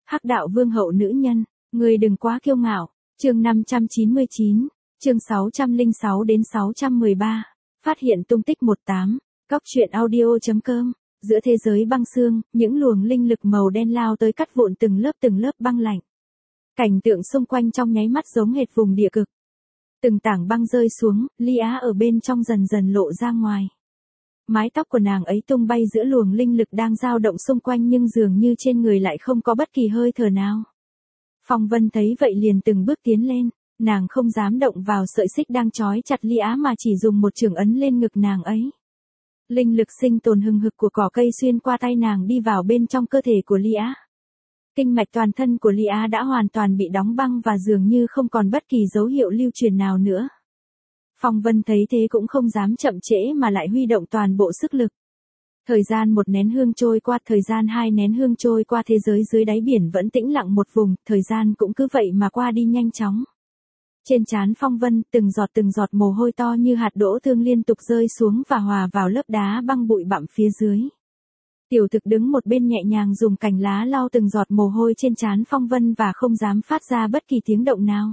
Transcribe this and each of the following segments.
Hắc đạo vương hậu nữ nhân, ngươi đừng quá kiêu ngạo. Chương 599, chương 606 đến 613. Phát hiện tung tích 18. Cóc truyện audio.com. Giữa thế giới băng xương, những luồng linh lực màu đen lao tới cắt vụn từng lớp băng lạnh. Cảnh tượng xung quanh trong nháy mắt giống hệt vùng địa cực. Từng tảng băng rơi xuống, Ly Á ở bên trong dần dần lộ ra ngoài. Mái tóc của nàng ấy tung bay giữa luồng linh lực đang dao động xung quanh nhưng dường như trên người lại không có bất kỳ hơi thở nào. Phong Vân thấy vậy liền từng bước tiến lên, nàng không dám động vào sợi xích đang trói chặt Ly Á mà chỉ dùng một chưởng ấn lên ngực nàng ấy. Linh lực sinh tồn hừng hực của cỏ cây xuyên qua tay nàng đi vào bên trong cơ thể của Ly Á. Kinh mạch toàn thân của Ly Á đã hoàn toàn bị đóng băng và dường như không còn bất kỳ dấu hiệu lưu truyền nào nữa. Phong Vân thấy thế cũng không dám chậm trễ mà lại huy động toàn bộ sức lực. Thời gian 1 nén hương trôi qua, thời gian 2 nén hương trôi qua, thế giới dưới đáy biển vẫn tĩnh lặng một vùng, thời gian cũng cứ vậy mà qua đi nhanh chóng. Trên trán Phong Vân, từng giọt mồ hôi to như hạt đỗ tương liên tục rơi xuống và hòa vào lớp đá băng bụi bặm phía dưới. Tiểu Thực đứng một bên nhẹ nhàng dùng cành lá lau từng giọt mồ hôi trên trán Phong Vân và không dám phát ra bất kỳ tiếng động nào.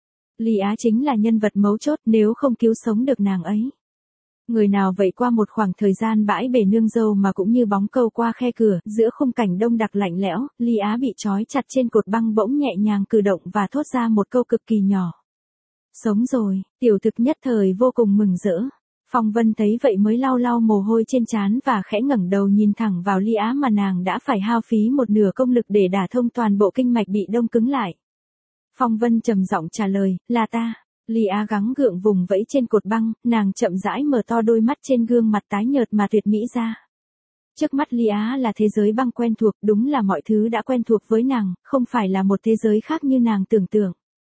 Ly Á chính là nhân vật mấu chốt, nếu không cứu sống được nàng ấy. Người nào vậy qua một khoảng thời gian bãi bể nương dâu mà cũng như bóng câu qua khe cửa, giữa khung cảnh đông đặc lạnh lẽo, Ly Á bị trói chặt trên cột băng bỗng nhẹ nhàng cử động và thốt ra một câu cực kỳ nhỏ. Sống rồi, Tiểu Thực nhất thời vô cùng mừng rỡ. Phong Vân thấy vậy mới lau mồ hôi trên trán và khẽ ngẩng đầu nhìn thẳng vào Ly Á mà nàng đã phải hao phí một nửa công lực để đả thông toàn bộ kinh mạch bị đông cứng lại. Phong Vân trầm giọng trả lời, là ta. Ly Á gắng gượng vùng vẫy trên cột băng, nàng chậm rãi mở to đôi mắt trên gương mặt tái nhợt mà tuyệt mỹ ra. Trước mắt Ly Á là thế giới băng quen thuộc, đúng là mọi thứ đã quen thuộc với nàng, không phải là một thế giới khác như nàng tưởng tượng.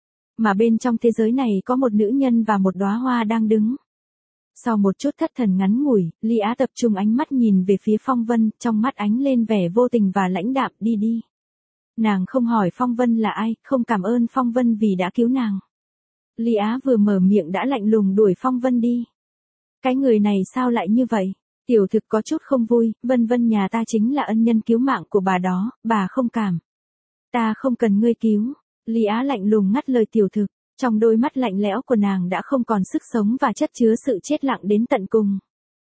Mà bên trong thế giới này có một nữ nhân và một đóa hoa đang đứng. Sau một chút thất thần ngắn ngủi, Ly Á tập trung ánh mắt nhìn về phía Phong Vân, trong mắt ánh lên vẻ vô tình và lãnh đạm, đi. Nàng không hỏi Phong Vân là ai, không cảm ơn Phong Vân vì đã cứu nàng. Ly Á vừa mở miệng đã lạnh lùng đuổi Phong Vân đi. Cái người này sao lại như vậy? Tiểu Thực có chút không vui, Vân nhà ta chính là ân nhân cứu mạng của bà đó, bà không cảm. Ta không cần ngươi cứu. Ly Á lạnh lùng ngắt lời Tiểu Thực, trong đôi mắt lạnh lẽo của nàng đã không còn sức sống và chất chứa sự chết lặng đến tận cùng.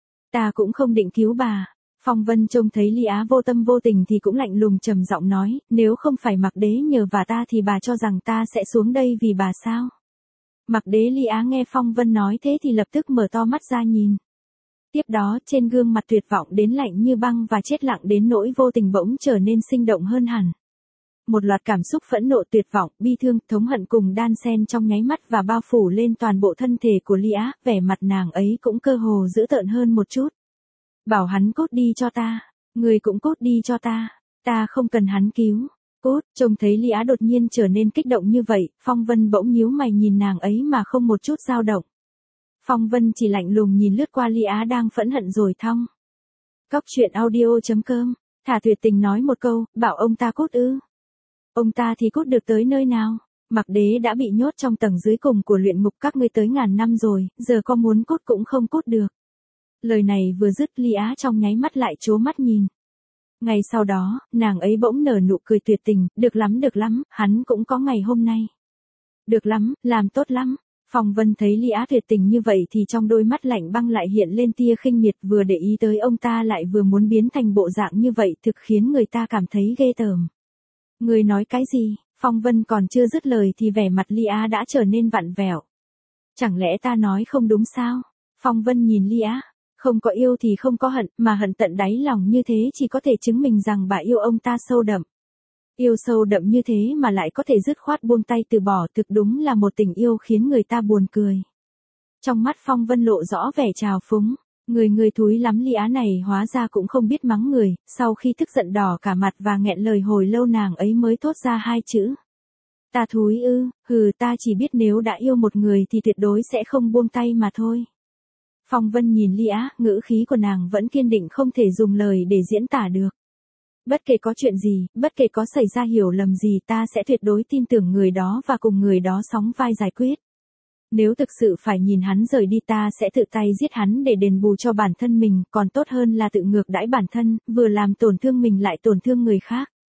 Ta cũng không định cứu bà. Phong Vân trông thấy Ly Á vô tâm vô tình thì cũng lạnh lùng trầm giọng nói, nếu không phải Mặc Đế nhờ vả ta thì bà cho rằng ta sẽ xuống đây vì bà sao? Mặc Đế. Ly Á nghe Phong Vân nói thế thì lập tức mở to mắt ra nhìn. Tiếp đó trên gương mặt tuyệt vọng đến lạnh như băng và chết lặng đến nỗi vô tình bỗng trở nên sinh động hơn hẳn. Một loạt cảm xúc phẫn nộ, tuyệt vọng, bi thương, thống hận cùng đan xen trong nháy mắt và bao phủ lên toàn bộ thân thể của Ly Á, vẻ mặt nàng ấy cũng cơ hồ dữ tợn hơn một chút. Bảo hắn cút đi cho ta, người cũng cút đi cho ta không cần hắn cứu. Cút. Trông thấy Ly Á đột nhiên trở nên kích động như vậy, Phong Vân bỗng nhíu mày nhìn nàng ấy mà không một chút dao động. Phong Vân chỉ lạnh lùng nhìn lướt qua Ly Á đang phẫn hận rồi thong. Cóc truyện audio.com. Thả tuyệt tình nói một câu, bảo ông ta cút ư? Ông ta thì cút được tới nơi nào? Mặc Đế đã bị nhốt trong tầng dưới cùng của luyện ngục các ngươi tới ngàn năm rồi, giờ có muốn cút cũng không cút được. Lời này vừa dứt, Ly Á trong nháy mắt lại trố mắt nhìn. Ngày sau đó, nàng ấy bỗng nở nụ cười tuyệt tình, được lắm, hắn cũng có ngày hôm nay. Được lắm, làm tốt lắm. Phong Vân thấy Ly Á tuyệt tình như vậy thì trong đôi mắt lạnh băng lại hiện lên tia khinh miệt, vừa để ý tới ông ta lại vừa muốn biến thành bộ dạng như vậy, thực khiến người ta cảm thấy ghê tởm. Người nói cái gì? Phong Vân còn chưa dứt lời thì vẻ mặt Ly Á đã trở nên vặn vẹo. Chẳng lẽ ta nói không đúng sao? Phong Vân nhìn Ly Á. Không có yêu thì không có hận, mà hận tận đáy lòng như thế chỉ có thể chứng minh rằng bà yêu ông ta sâu đậm. Yêu sâu đậm như thế mà lại có thể dứt khoát buông tay từ bỏ, thực đúng là một tình yêu khiến người ta buồn cười. Trong mắt Phong Vân lộ rõ vẻ trào phúng. Người thúi lắm. Ly Á này hóa ra cũng không biết mắng người, sau khi tức giận đỏ cả mặt và nghẹn lời hồi lâu nàng ấy mới thốt ra 2 chữ. Ta thúi ư? Hừ, ta chỉ biết nếu đã yêu một người thì tuyệt đối sẽ không buông tay mà thôi. Phong Vân nhìn Ly Á, ngữ khí của nàng vẫn kiên định không thể dùng lời để diễn tả được. Bất kể có chuyện gì, bất kể có xảy ra hiểu lầm gì, ta sẽ tuyệt đối tin tưởng người đó và cùng người đó sóng vai giải quyết. Nếu thực sự phải nhìn hắn rời đi ta sẽ tự tay giết hắn để đền bù cho bản thân mình, còn tốt hơn là tự ngược đãi bản thân, vừa làm tổn thương mình lại tổn thương người khác.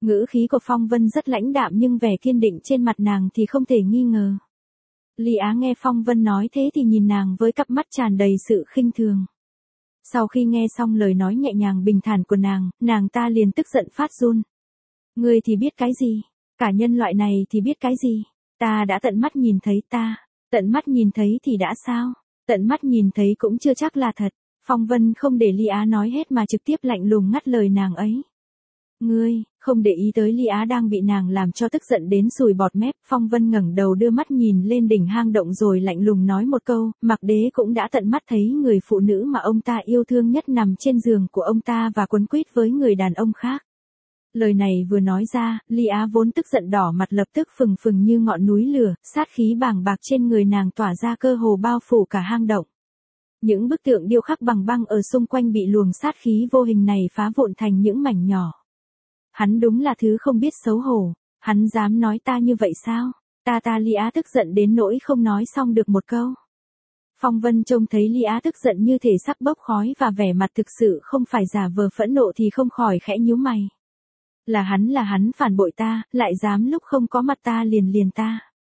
Ngữ khí của Phong Vân rất lãnh đạm nhưng vẻ kiên định trên mặt nàng thì không thể nghi ngờ. Lý Á nghe Phong Vân nói thế thì nhìn nàng với cặp mắt tràn đầy sự khinh thường. Sau khi nghe xong lời nói nhẹ nhàng bình thản của nàng ta liền tức giận phát run. Ngươi thì biết cái gì? Cả nhân loại này thì biết cái gì? Ta đã tận mắt nhìn thấy tận mắt nhìn thấy thì đã sao? Tận mắt nhìn thấy cũng chưa chắc là thật. Phong Vân không để Lý Á nói hết mà trực tiếp lạnh lùng ngắt lời nàng ấy. Ngươi, không để ý tới Lý Á đang bị nàng làm cho tức giận đến sùi bọt mép, Phong Vân ngẩng đầu đưa mắt nhìn lên đỉnh hang động rồi lạnh lùng nói một câu, Mạc Đế cũng đã tận mắt thấy người phụ nữ mà ông ta yêu thương nhất nằm trên giường của ông ta và quấn quýt với người đàn ông khác. Lời này vừa nói ra, Lý Á vốn tức giận đỏ mặt lập tức phừng phừng như ngọn núi lửa, sát khí bàng bạc trên người nàng tỏa ra cơ hồ bao phủ cả hang động. Những bức tượng điêu khắc bằng băng ở xung quanh bị luồng sát khí vô hình này phá vụn thành những mảnh nhỏ. Hắn đúng là thứ không biết xấu hổ, hắn dám nói ta như vậy sao? Ta Lý Á tức giận đến nỗi không nói xong được một câu. Phong Vân trông thấy Lý Á tức giận như thể sắp bốc khói và vẻ mặt thực sự không phải giả vờ phẫn nộ thì không khỏi khẽ nhíu mày. Là hắn phản bội ta, lại dám lúc không có mặt ta liền ta.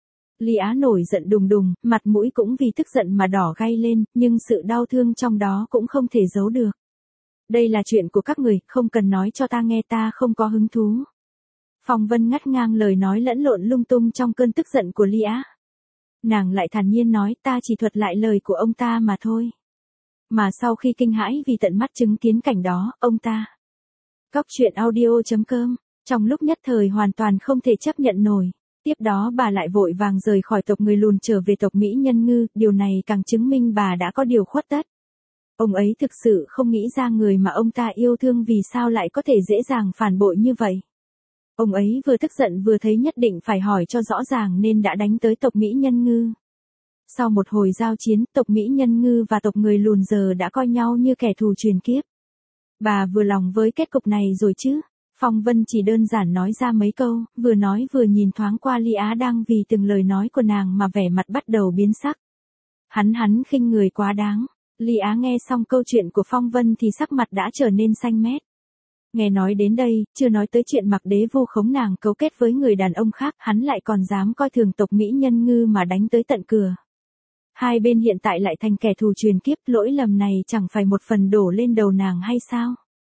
Lý Á nổi giận đùng đùng, mặt mũi cũng vì tức giận mà đỏ gay lên, nhưng sự đau thương trong đó cũng không thể giấu được. Đây là chuyện của các người, không cần nói cho ta nghe, ta không có hứng thú. Phong Vân ngắt ngang lời nói lẫn lộn lung tung trong cơn tức giận của Lý Á. Nàng lại thản nhiên nói, ta chỉ thuật lại lời của ông ta mà thôi. Mà sau khi kinh hãi vì tận mắt chứng kiến cảnh đó, ông ta. Cóc truyện audio.com, trong lúc nhất thời hoàn toàn không thể chấp nhận nổi. Tiếp đó bà lại vội vàng rời khỏi tộc người lùn trở về tộc Mỹ Nhân Ngư, điều này càng chứng minh bà đã có điều khuất tất. Ông ấy thực sự không nghĩ ra người mà ông ta yêu thương vì sao lại có thể dễ dàng phản bội như vậy. Ông ấy vừa tức giận vừa thấy nhất định phải hỏi cho rõ ràng nên đã đánh tới tộc Mỹ Nhân Ngư. Sau một hồi giao chiến, tộc Mỹ Nhân Ngư và tộc người lùn giờ đã coi nhau như kẻ thù truyền kiếp. Bà vừa lòng với kết cục này rồi chứ? Phong Vân chỉ đơn giản nói ra mấy câu, vừa nói vừa nhìn thoáng qua Lý Á đang vì từng lời nói của nàng mà vẻ mặt bắt đầu biến sắc. Hắn khinh người quá đáng. Lý Á nghe xong câu chuyện của Phong Vân thì sắc mặt đã trở nên xanh mét. Nghe nói đến đây, chưa nói tới chuyện Mạc Đế vu khống nàng cấu kết với người đàn ông khác, hắn lại còn dám coi thường tộc Mỹ Nhân Ngư mà đánh tới tận cửa. Hai bên hiện tại lại thành kẻ thù truyền kiếp, lỗi lầm này chẳng phải một phần đổ lên đầu nàng hay sao?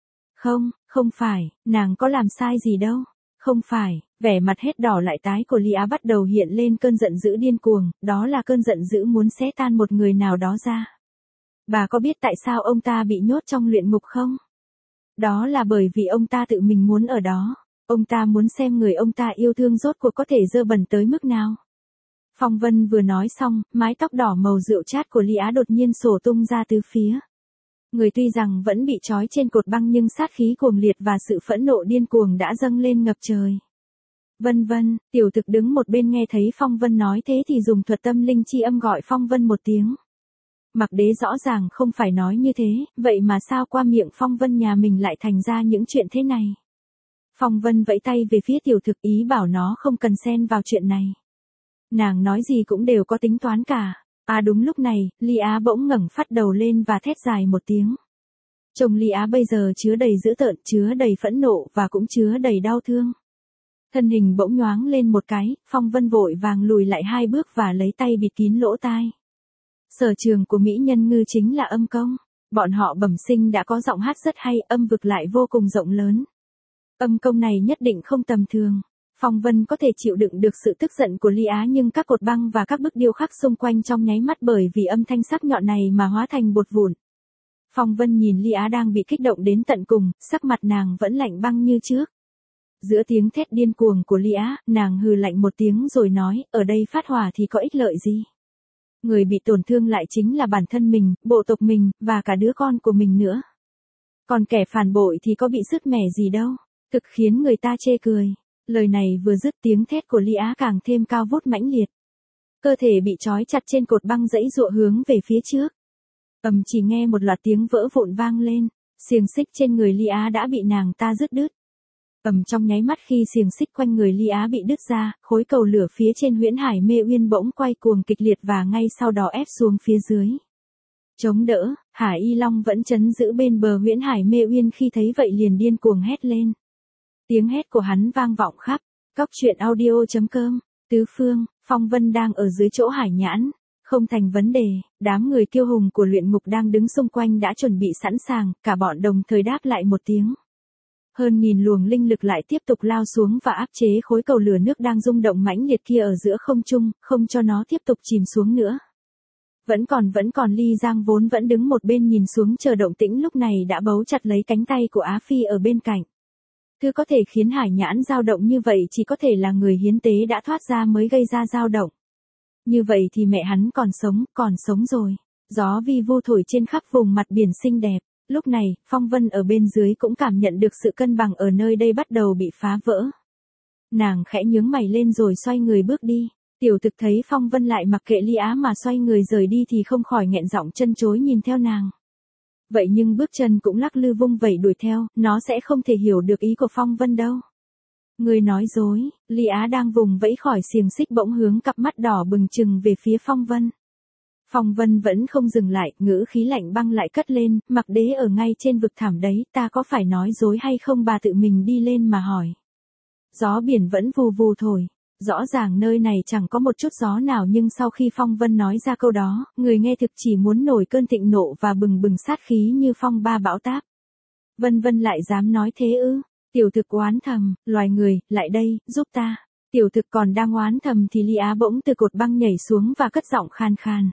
Không phải, nàng có làm sai gì đâu. Không phải, vẻ mặt hết đỏ lại tái của Lý Á bắt đầu hiện lên cơn giận dữ điên cuồng, đó là cơn giận dữ muốn xé tan một người nào đó ra. Bà có biết tại sao ông ta bị nhốt trong luyện ngục không? Đó là bởi vì ông ta tự mình muốn ở đó. Ông ta muốn xem người ông ta yêu thương rốt cuộc có thể dơ bẩn tới mức nào. Phong Vân vừa nói xong, mái tóc đỏ màu rượu chát của Lý Á đột nhiên xổ tung ra từ phía. Người tuy rằng vẫn bị trói trên cột băng nhưng sát khí cuồng liệt và sự phẫn nộ điên cuồng đã dâng lên ngập trời. Vân, tiểu thực đứng một bên nghe thấy Phong Vân nói thế thì dùng thuật tâm linh chi âm gọi Phong Vân một tiếng. Mạc Đế rõ ràng không phải nói như thế, vậy mà sao qua miệng Phong Vân nhà mình lại thành ra những chuyện thế này. Phong Vân vẫy tay về phía tiểu thực ý bảo nó không cần xen vào chuyện này. Nàng nói gì cũng đều có tính toán cả. Đúng lúc này, Lý Á bỗng ngẩng phát đầu lên và thét dài một tiếng. Trông Lý Á bây giờ chứa đầy dữ tợn, chứa đầy phẫn nộ và cũng chứa đầy đau thương. Thân hình bỗng nhoáng lên một cái, Phong Vân vội vàng lùi lại 2 bước và lấy tay bịt kín lỗ tai. Sở trường của Mỹ Nhân Ngư chính là âm công. Bọn họ bẩm sinh đã có giọng hát rất hay, âm vực lại vô cùng rộng lớn. Âm công này nhất định không tầm thường. Phong Vân có thể chịu đựng được sự tức giận của Lý Á nhưng các cột băng và các bức điêu khắc xung quanh trong nháy mắt bởi vì âm thanh sắc nhọn này mà hóa thành bột vụn. Phong Vân nhìn Lý Á đang bị kích động đến tận cùng, sắc mặt nàng vẫn lạnh băng như trước. Giữa tiếng thét điên cuồng của Lý Á, nàng hừ lạnh một tiếng rồi nói, ở đây phát hỏa thì có ích lợi gì? Người bị tổn thương lại chính là bản thân mình, bộ tộc mình, và cả đứa con của mình nữa. Còn kẻ phản bội thì có bị sứt mẻ gì đâu, thực khiến người ta chê cười. Lời này vừa dứt tiếng thét của Lý Á càng thêm cao vút mãnh liệt. Cơ thể bị trói chặt trên cột băng giãy giụa hướng về phía trước. Chỉ nghe một loạt tiếng vỡ vụn vang lên, xiềng xích trên người Lý Á đã bị nàng ta dứt đứt. Trong nháy mắt khi xiềng xích quanh người Lý Á bị đứt ra, khối cầu lửa phía trên Huyễn Hải Mê Uyên bỗng quay cuồng kịch liệt và ngay sau đó ép xuống phía dưới. Chống đỡ, Hải Y Long vẫn trấn giữ bên bờ Huyễn Hải Mê Uyên khi thấy vậy liền điên cuồng hét lên. Tiếng hét của hắn vang vọng khắp. Cóc truyện audio.com. Tứ phương, Phong Vân đang ở dưới chỗ Hải Nhãn. Không thành vấn đề, đám người kiêu hùng của luyện ngục đang đứng xung quanh đã chuẩn bị sẵn sàng, cả bọn đồng thời đáp lại một tiếng. Hơn nghìn luồng linh lực lại tiếp tục lao xuống và áp chế khối cầu lửa nước đang rung động mãnh liệt kia ở giữa không trung, không cho nó tiếp tục chìm xuống nữa. Vẫn còn Ly Giang vốn vẫn đứng một bên nhìn xuống chờ động tĩnh lúc này đã bấu chặt lấy cánh tay của Á Phi ở bên cạnh. Thứ có thể khiến Hải Nhãn dao động như vậy chỉ có thể là người hiến tế đã thoát ra mới gây ra dao động. Như vậy thì mẹ hắn còn sống rồi. Gió vi vu thổi trên khắp vùng mặt biển xinh đẹp. Lúc này, Phong Vân ở bên dưới cũng cảm nhận được sự cân bằng ở nơi đây bắt đầu bị phá vỡ. Nàng khẽ nhướng mày lên rồi xoay người bước đi. Tiểu thực thấy Phong Vân lại mặc kệ Ly Á mà xoay người rời đi thì không khỏi nghẹn giọng chân chối nhìn theo nàng. Vậy nhưng bước chân cũng lắc lư vung vẩy đuổi theo, nó sẽ không thể hiểu được ý của Phong Vân đâu. Người nói dối, Ly Á đang vùng vẫy khỏi xiềng xích bỗng hướng cặp mắt đỏ bừng trừng về phía Phong Vân. Phong Vân vẫn không dừng lại, ngữ khí lạnh băng lại cất lên, Mặc Đế ở ngay trên vực thẳm đấy, ta có phải nói dối hay không? Bà tự mình đi lên mà hỏi. Gió biển vẫn vù vù thổi. Rõ ràng nơi này chẳng có một chút gió nào nhưng sau khi Phong Vân nói ra câu đó, người nghe thực chỉ muốn nổi cơn thịnh nộ và bừng bừng sát khí như phong ba bão táp. Vân lại dám nói thế ư? Tiểu thực oán thầm, loài người, lại đây, giúp ta. Tiểu thực còn đang oán thầm thì Ly Á bỗng từ cột băng nhảy xuống và cất giọng khan khan.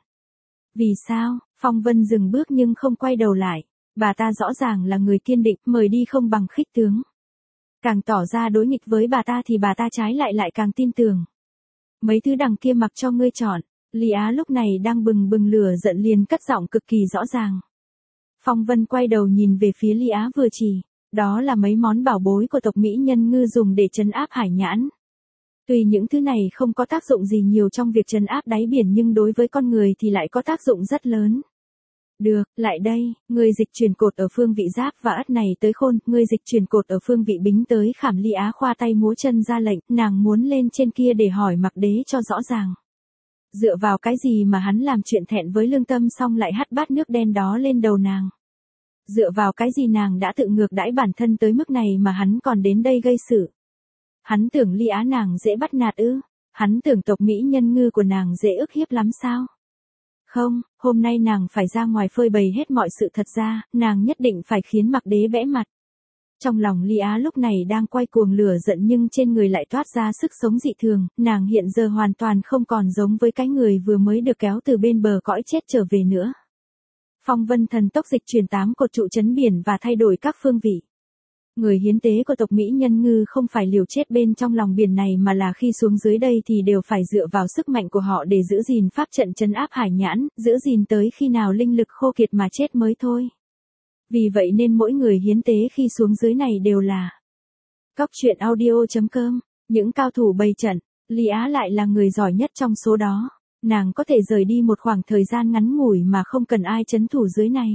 Vì sao? Phong Vân dừng bước nhưng không quay đầu lại. Bà ta rõ ràng là người kiên định, mời đi không bằng khích tướng. Càng tỏ ra đối nghịch với bà ta thì bà ta trái lại càng tin tưởng. Mấy thứ đằng kia mặc cho ngươi chọn. Ly Á lúc này đang bừng bừng lửa giận liền cất giọng cực kỳ rõ ràng. Phong Vân quay đầu nhìn về phía Ly Á vừa chỉ. Đó là mấy món bảo bối của tộc Mỹ Nhân Ngư dùng để trấn áp Hải Nhãn. Tuy những thứ này không có tác dụng gì nhiều trong việc trấn áp đáy biển nhưng đối với con người thì lại có tác dụng rất lớn. Được, lại đây, ngươi dịch chuyển cột ở phương vị Giáp và Ất này tới Khôn, ngươi dịch chuyển cột ở phương vị Bính tới Khảm. Ly Á khoa tay múa chân ra lệnh, nàng muốn lên trên kia để hỏi Mặc Đế cho rõ ràng. Dựa vào cái gì mà hắn làm chuyện thẹn với lương tâm xong lại hắt bát nước đen đó lên đầu nàng? Dựa vào cái gì nàng đã tự ngược đãi bản thân tới mức này mà hắn còn đến đây gây sự? Hắn tưởng Ly Á nàng dễ bắt nạt ư? Hắn tưởng tộc Mỹ Nhân Ngư của nàng dễ ức hiếp lắm sao? Không, hôm nay nàng phải ra ngoài phơi bày hết mọi sự thật ra, nàng nhất định phải khiến Mặc Đế bẽ mặt. Trong lòng Ly Á lúc này đang quay cuồng lửa giận nhưng trên người lại toát ra sức sống dị thường, nàng hiện giờ hoàn toàn không còn giống với cái người vừa mới được kéo từ bên bờ cõi chết trở về nữa. Phong Vân thần tốc dịch chuyển 8 cột trụ trấn biển và thay đổi các phương vị. Người hiến tế của tộc Mỹ Nhân Ngư không phải liều chết bên trong lòng biển này mà là khi xuống dưới đây thì đều phải dựa vào sức mạnh của họ để giữ gìn pháp trận trấn áp Hải Nhãn, giữ gìn tới khi nào linh lực khô kiệt mà chết mới thôi. Vì vậy nên mỗi người hiến tế khi xuống dưới này đều là Cóc truyện audio.com, những cao thủ bày trận. Ly Á lại là người giỏi nhất trong số đó. Nàng có thể rời đi một khoảng thời gian ngắn ngủi mà không cần ai trấn thủ dưới này.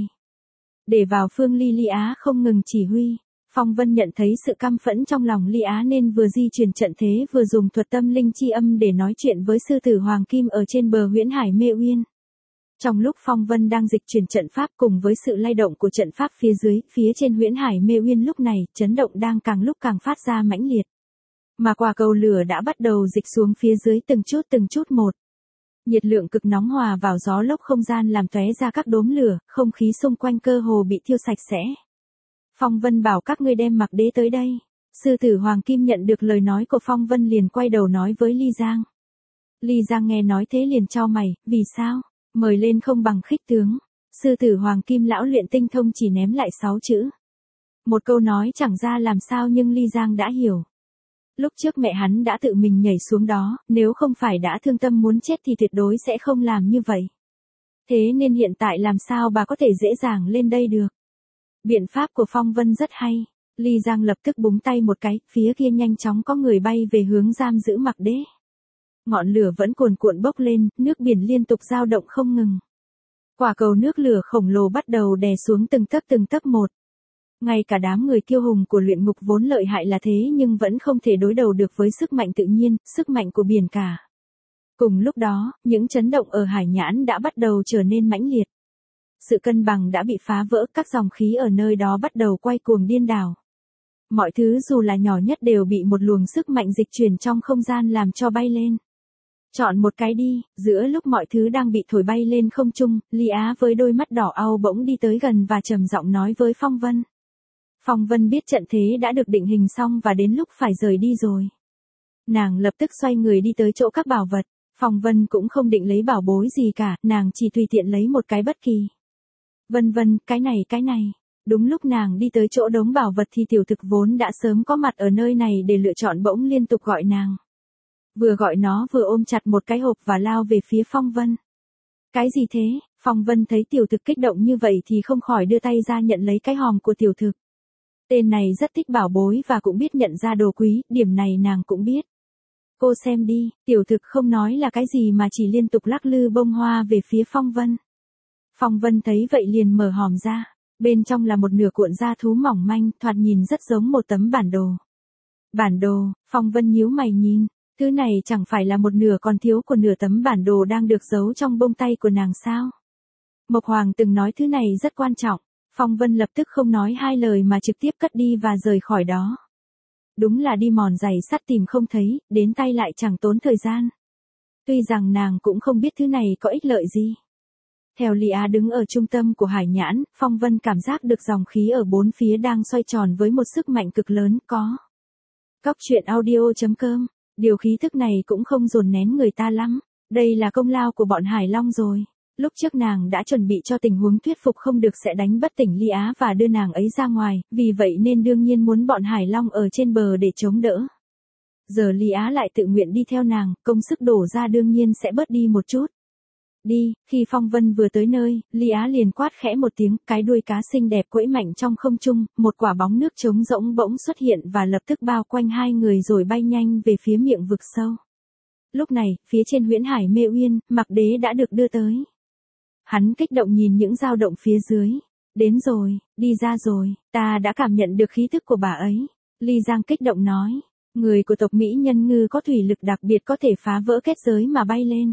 Để vào phương Ly Á không ngừng chỉ huy. Phong Vân nhận thấy sự căm phẫn trong lòng Ly Á nên vừa di chuyển trận thế vừa dùng thuật tâm linh chi âm để nói chuyện với sư tử Hoàng Kim ở trên bờ Huyễn Hải Mê Uyên. Trong lúc Phong Vân đang dịch chuyển trận pháp cùng với sự lay động của trận pháp phía dưới, phía trên Huyễn Hải Mê Uyên lúc này, chấn động đang càng lúc càng phát ra mãnh liệt. Mà quả cầu lửa đã bắt đầu dịch xuống phía dưới từng chút một. Nhiệt lượng cực nóng hòa vào gió lốc không gian làm tóe ra các đốm lửa, không khí xung quanh cơ hồ bị thiêu sạch sẽ. Phong Vân bảo các ngươi đem Mặc Đế tới đây. Sư tử Hoàng Kim nhận được lời nói của Phong Vân liền quay đầu nói với Ly Giang. Ly Giang nghe nói thế liền chau mày, vì sao? Mời lên không bằng khích tướng. Sư tử Hoàng Kim lão luyện tinh thông chỉ ném lại 6 chữ. Một câu nói chẳng ra làm sao nhưng Ly Giang đã hiểu. Lúc trước mẹ hắn đã tự mình nhảy xuống đó, nếu không phải đã thương tâm muốn chết thì tuyệt đối sẽ không làm như vậy. Thế nên hiện tại làm sao bà có thể dễ dàng lên đây được? Biện pháp của Phong Vân rất hay. Ly Giang lập tức búng tay một cái, phía kia nhanh chóng có người bay về hướng giam giữ Mặc Đế. Ngọn lửa vẫn cuồn cuộn bốc lên, nước biển liên tục dao động không ngừng. Quả cầu nước lửa khổng lồ bắt đầu đè xuống từng tấc một. Ngay cả đám người kiêu hùng của luyện ngục vốn lợi hại là thế nhưng vẫn không thể đối đầu được với sức mạnh tự nhiên, sức mạnh của biển cả. Cùng lúc đó, những chấn động ở Hải Nhãn đã bắt đầu trở nên mãnh liệt. Sự cân bằng đã bị phá vỡ, các dòng khí ở nơi đó bắt đầu quay cuồng điên đảo. Mọi thứ dù là nhỏ nhất đều bị một luồng sức mạnh dịch chuyển trong không gian làm cho bay lên. Chọn một cái đi, giữa lúc mọi thứ đang bị thổi bay lên không trung, Ly Á với đôi mắt đỏ au bỗng đi tới gần và trầm giọng nói với Phong Vân. Phong Vân biết trận thế đã được định hình xong và đến lúc phải rời đi rồi. Nàng lập tức xoay người đi tới chỗ các bảo vật, Phong Vân cũng không định lấy bảo bối gì cả, nàng chỉ tùy tiện lấy một cái bất kỳ. Vân Vân, cái này. Đúng lúc nàng đi tới chỗ đống bảo vật thì tiểu thực vốn đã sớm có mặt ở nơi này để lựa chọn bỗng liên tục gọi nàng. Vừa gọi nó vừa ôm chặt một cái hộp và lao về phía Phong Vân. Cái gì thế? Phong Vân thấy tiểu thực kích động như vậy thì không khỏi đưa tay ra nhận lấy cái hòm của tiểu thực. Tên này rất thích bảo bối và cũng biết nhận ra đồ quý, điểm này nàng cũng biết. Cô xem đi, tiểu thực không nói là cái gì mà chỉ liên tục lắc lư bông hoa về phía Phong Vân. Phong Vân thấy vậy liền mở hòm ra, bên trong là một nửa cuộn da thú mỏng manh, thoạt nhìn rất giống một tấm bản đồ. Bản đồ, Phong Vân nhíu mày nhìn, thứ này chẳng phải là một nửa còn thiếu của nửa tấm bản đồ đang được giấu trong bông tay của nàng sao? Mộc Hoàng từng nói thứ này rất quan trọng, Phong Vân lập tức không nói hai lời mà trực tiếp cất đi và rời khỏi đó. Đúng là đi mòn giày sắt tìm không thấy, đến tay lại chẳng tốn thời gian. Tuy rằng nàng cũng không biết thứ này có ích lợi gì. Theo Ly Á đứng ở trung tâm của hải nhãn, Phong Vân cảm giác được dòng khí ở bốn phía đang xoay tròn với một sức mạnh cực lớn có. Cóc truyện audio.com, điều khí thức này cũng không dồn nén người ta lắm, đây là công lao của bọn Hải Long rồi. Lúc trước nàng đã chuẩn bị cho tình huống thuyết phục không được sẽ đánh bất tỉnh Ly Á và đưa nàng ấy ra ngoài, vì vậy nên đương nhiên muốn bọn Hải Long ở trên bờ để chống đỡ. Giờ Ly Á lại tự nguyện đi theo nàng, công sức đổ ra đương nhiên sẽ bớt đi một chút. Đi, khi Phong Vân vừa tới nơi, Ly Á liền quát khẽ một tiếng, cái đuôi cá xinh đẹp quẫy mạnh trong không trung, một quả bóng nước trống rỗng bỗng xuất hiện và lập tức bao quanh hai người rồi bay nhanh về phía miệng vực sâu. Lúc này, phía trên huyễn hải Mê Uyên, Mặc Đế đã được đưa tới. Hắn kích động nhìn những dao động phía dưới. Đến rồi, đi ra rồi, ta đã cảm nhận được khí thức của bà ấy. Ly Giang kích động nói, người của tộc Mỹ Nhân Ngư có thủy lực đặc biệt có thể phá vỡ kết giới mà bay lên.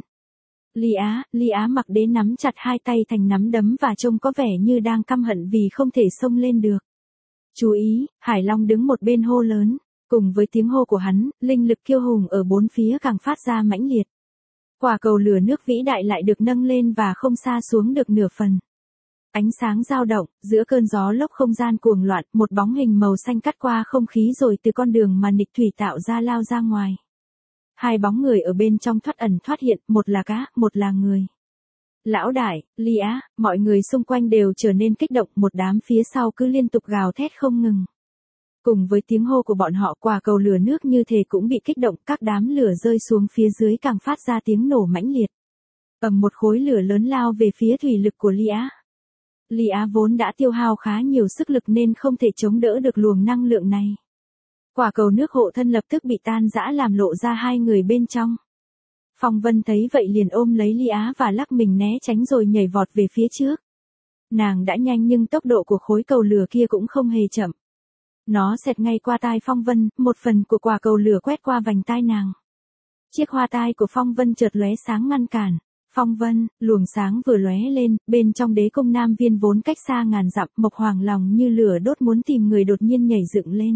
Ly Á Mặc Đế nắm chặt hai tay thành nắm đấm và trông có vẻ như đang căm hận vì không thể xông lên được. Chú ý, Hải Long đứng một bên hô lớn, cùng với tiếng hô của hắn, linh lực kiêu hùng ở bốn phía càng phát ra mãnh liệt. Quả cầu lửa nước vĩ đại lại được nâng lên và không xa xuống được nửa phần. Ánh sáng dao động, giữa cơn gió lốc không gian cuồng loạn, một bóng hình màu xanh cắt qua không khí rồi từ con đường mà nghịch thủy tạo ra lao ra ngoài. Hai bóng người ở bên trong thoát ẩn thoát hiện, một là cá, một là người. Lão đại, Ly Á, mọi người xung quanh đều trở nên kích động, một đám phía sau cứ liên tục gào thét không ngừng. Cùng với tiếng hô của bọn họ, quả cầu lửa nước như thể cũng bị kích động, các đám lửa rơi xuống phía dưới càng phát ra tiếng nổ mãnh liệt. Ầm, một khối lửa lớn lao về phía thủy lực của Ly Á. Ly Á vốn đã tiêu hao khá nhiều sức lực nên không thể chống đỡ được luồng năng lượng này. Quả cầu nước hộ thân lập tức bị tan rã làm lộ ra hai người bên trong. Phong Vân thấy vậy liền ôm lấy Ly Á và lắc mình né tránh rồi nhảy vọt về phía trước. Nàng đã nhanh nhưng tốc độ của khối cầu lửa kia cũng không hề chậm. Nó xẹt ngay qua tai Phong Vân, một phần của quả cầu lửa quét qua vành tai nàng. Chiếc hoa tai của Phong Vân chợt lóe sáng ngăn cản. Phong Vân, luồng sáng vừa lóe lên, bên trong đế cung Nam Viên vốn cách xa ngàn dặm, Mộc Hoàng lòng như lửa đốt muốn tìm người đột nhiên nhảy dựng lên.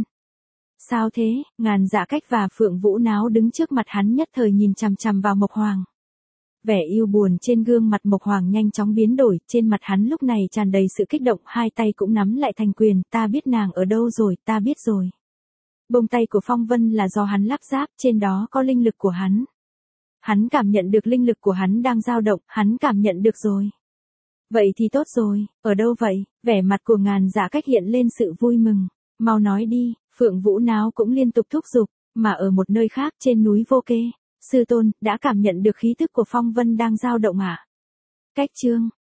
Sao thế? Ngàn Dạ Cách và Phượng Vũ Náo đứng trước mặt hắn nhất thời nhìn chằm chằm vào Mộc Hoàng. Vẻ yêu buồn trên gương mặt Mộc Hoàng nhanh chóng biến đổi, trên mặt hắn lúc này tràn đầy sự kích động, hai tay cũng nắm lại thành quyền, ta biết nàng ở đâu rồi, ta biết rồi. Bông tay của Phong Vân là do hắn lắp ráp, trên đó có linh lực của hắn. Hắn cảm nhận được linh lực của hắn đang dao động, hắn cảm nhận được rồi. Vậy thì tốt rồi, ở đâu vậy? Vẻ mặt của Ngàn Dạ Cách hiện lên sự vui mừng. Mau nói đi, Phượng Vũ Náo cũng liên tục thúc giục, mà ở một nơi khác trên núi Vô Kê, sư tôn, đã cảm nhận được khí thức của Phong Vân đang dao động à? Cách chương